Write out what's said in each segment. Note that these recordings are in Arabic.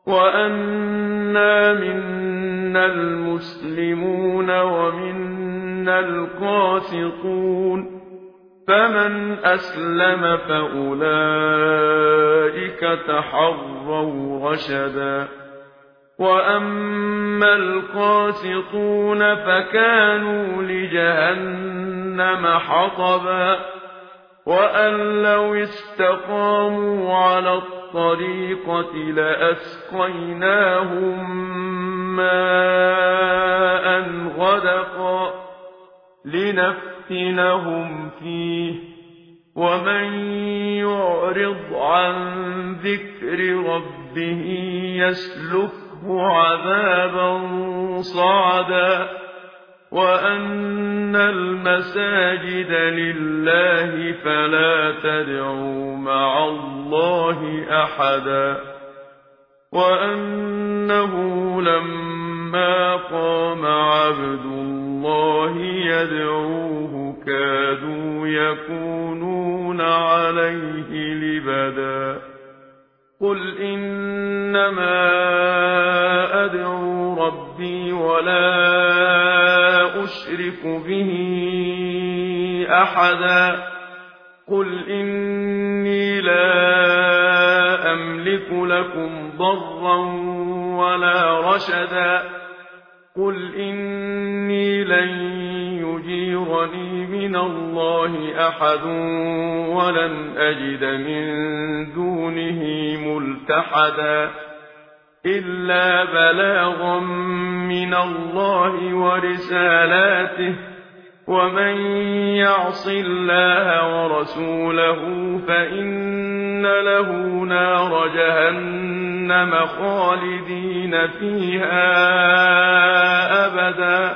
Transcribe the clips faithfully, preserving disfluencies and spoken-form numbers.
وَأَنَّا مِنَّا الْمُسْلِمُونَ وَمِنَّا الْقَاسِطُونَ فَمَنْ أَسْلَمَ فَأُولَئِكَ تَحَرَّوْا رَشَدًا وَأَمَّا الْقَاسِطُونَ فَكَانُوا لِجَهَنَّمَ حَطَبًا وَأَن لَّوْ اسْتَقَامُوا عَلَى الطَّرِيقَةِ لَأَسْقَيْنَاهُم مَّاءً غَدَقًا لِّنَفْتِنَهُمْ فِيهِ وَمَن يُعْرِضْ عَن ذِكْرِ رَبِّهِ يَسْلُكْهُ عَذَابًا صَعَدًا وَأَنَّ الْمَسَاجِدَ لِلَّهِ فَلَا تَدْعُوا مَعَ اللَّهِ أَحَدًا وَأَنَّهُ لَمَّا قَامَ عَبْدُ اللَّهِ يَدْعُوهُ كَادُوا يَكُونُونَ عَلَيْهِ لِبَدًا قُلْ إِنَّمَا أَدْعُو رَبِّي وَلَا أُشْرِكُ بِهِ أَحَدًا قُلْ إِنِّي لَا أَمْلِكُ لَكُمْ ضَرًّا وَلَا رَشَدًا قُلْ إِنِّي لَن يُجِيرَنِي مِنَ اللَّهِ أَحَدٌ وَلَنْ أَجِدَ مِن دُونِهِ مُلْتَحَدًا إِلَّا بَلَاغًا مِّنَ اللَّهِ وَرِسَالَاتِهِ وَمَن يَعْصِ اللَّهَ وَرَسُولَهُ فَإِنَّ لَهُ نَارَ جَهَنَّمَ خَالِدِينَ فِيهَا أَبَدًا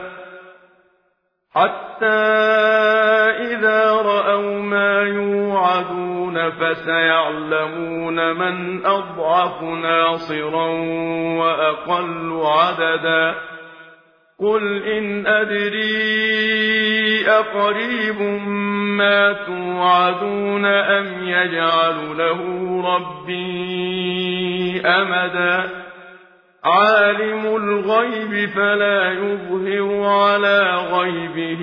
حَتَّى إِذَا رَأَوْا مَا يُوعَدُونَ فَسَيَعْلَمُونَ مَنْ أَضْعَفُ نَاصِرًا وَأَقَلُّ عَدَدًا قُلْ إِنْ أَدْرِي أَقَرِيبٌ مَّا تُوعَدُونَ أَمْ يَجْعَلُ لَهُ رَبِّي أَمَدًا عَالِمُ الْغَيْبِ فَلَا يُظْهِرُ عَلَىٰ غَيْبِهِ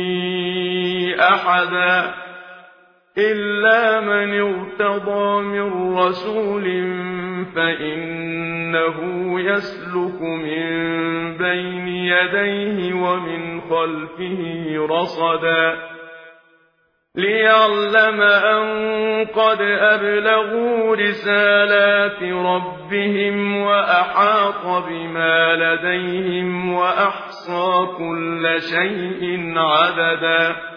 أَحَدًا إِلَّا مَنِ ارْتَضَىٰ مِن رَّسُولٍ فَإِنَّهُ يَسْلُكُ مِن بَيْنِ يَدَيْهِ وَمِنْ خَلْفِهِ رَصَدًا لِّيَعْلَمَ أَن قَدْ أَبْلَغُوا رِسَالَاتِ رَبِّهِمْ وَأَحَاطَ بِمَا لَدَيْهِمْ وَأَحْصَىٰ كُلَّ شَيْءٍ عَدَدًا